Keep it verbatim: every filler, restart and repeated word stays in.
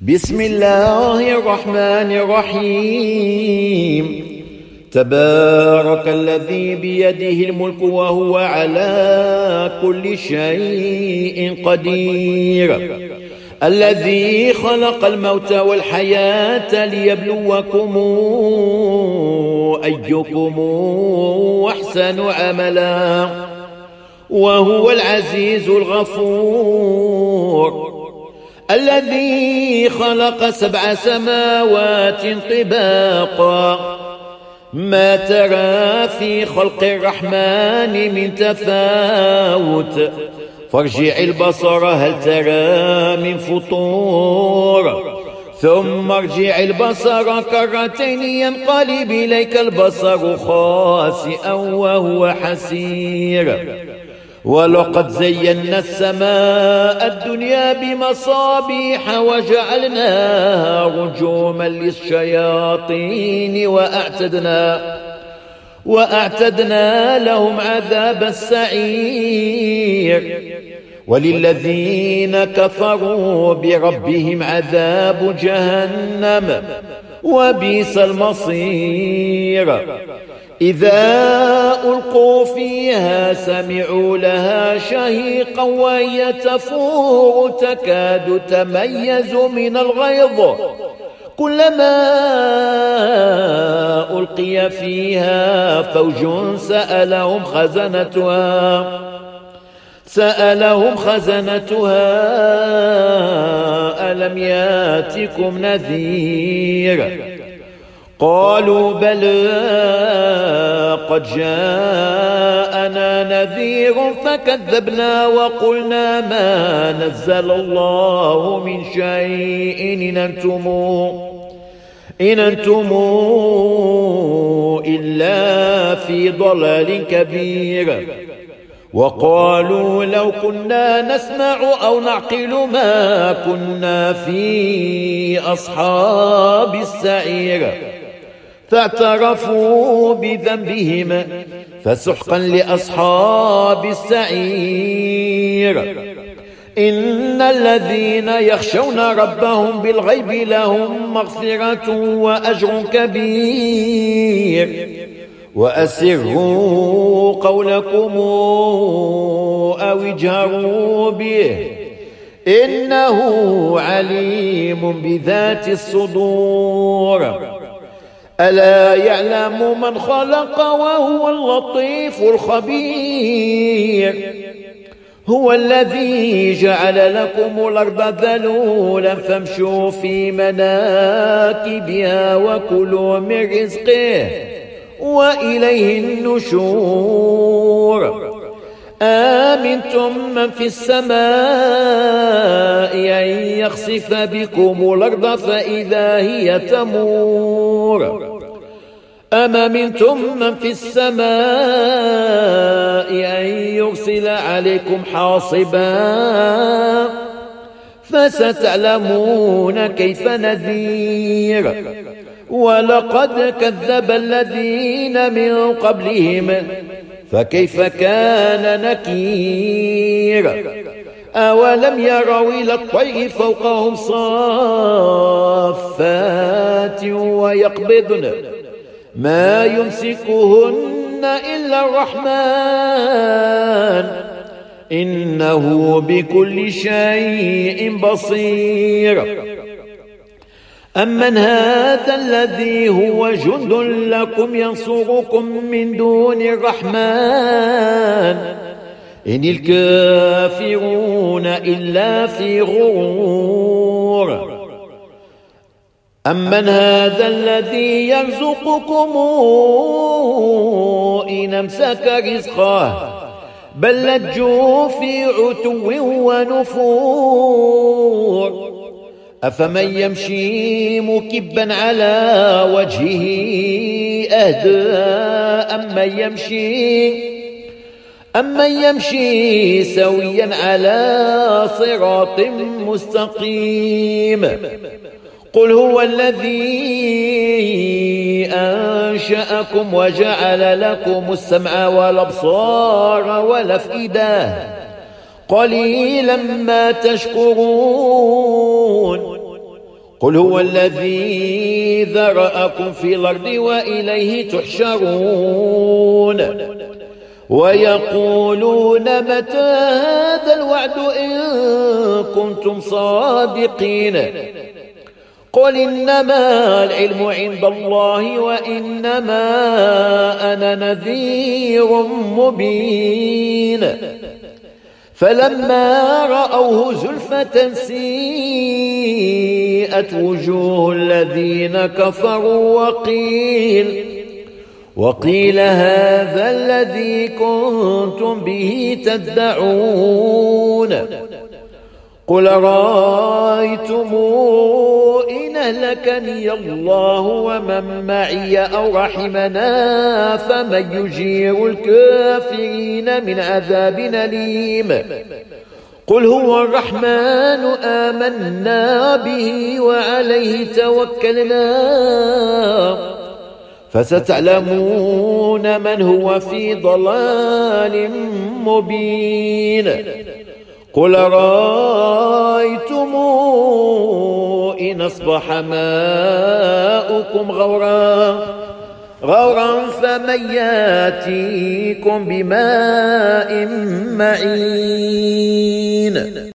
بسم الله الرحمن الرحيم. تبارك الذي بيده الملك وهو على كل شيء قدير، الذي خلق الموت والحياة ليبلوكم أيكم أحسن عملا، وهو العزيز الغفور، الذي خلق سبع سماوات طباقا، ما ترى في خلق الرحمن من تفاوت، فارجع البصر هل ترى من فطور، ثم ارجع البصر كرتين ينقلب إليك البصر خاسئا وهو حسير. ولقد زينا السماء الدنيا بمصابيح وجعلناها رجوما للشياطين وأعتدنا وأعتدنا لهم عذاب السعير. وللذين كفروا بربهم عذاب جهنم وبئس المصير. إذا ألقوا فيها سمعوا لها شهيقا وهي تفور تكاد تميز من الغيظ، كلما ألقي فيها فوج سألهم خزنتها سألهم خزنتها ألم ياتكم نذير؟ قالوا بلى قد جاءنا نذير فكذبنا وقلنا ما نزل الله من شيء إن أنتم إن أنتم إلا في ضلال كبير. وقالوا لو كنا نسمع أو نعقل ما كنا في أصحاب السعير، فاعترفوا بذنبهم فسحقا لأصحاب السعير. إن الذين يخشون ربهم بالغيب لهم مغفرة وأجر كبير. وأسروا قولكم أو اجهروا به إنه عليم بذات الصدور. ألا يعلم من خلق وهو اللطيف الخبير. هو الذي جعل لكم الأرض ذلولا فامشوا في مناكبها وكلوا من رزقه وإليه النشور. آمنتم من في السماء أن يخسف بكم الأرض فإذا هي تمور، أم أمنتم من في السماء أن يرسل عليكم حاصبا فستعلمون كيف نذير. ولقد كذب الذين من قبلهم فكيف كان نكير. أولم يروا إلى الطير فوقهم صافات ويقبضن ما يمسكهن إلا الرحمن إنه بكل شيء بصير. أمن هذا الذي هو جند لكم ينصركم من دون الرحمن إن الكافرون إلا في غرور. أمن هذا الذي يرزقكم إن أمسك رزقه بل لجوا في عتو ونفور. أفمن يمشي مكبا على وجهه أهدى أمن يمشي أمن يمشي سويا على صراط مستقيم. قل هو الذي أنشأكم وجعل لكم السمع والأبصار والأفئدة قليلا ما تشكرون. قل هو الذي ذرأكم في الأرض وإليه تحشرون ويقولون متى هذا الوعد إن كنتم صادقين قل إنما العلم عند الله وإنما أنا نذير مبين فلما رأوه زلفة سيئت وجوه الذين كفروا وقيل وقيل هذا الذي كنتم به تدعون قل رأيتم إن أهلكني الله ومن معي أو رحمنا فمن يجير الكافرين من عذاب أليم قل هو الرحمن آمنا به وعليه توكلنا فستعلمون من هو في ضلال مبين قل رأيتم إن أصبح ماؤكم غورا غورا فمن يأتيكم بماء معين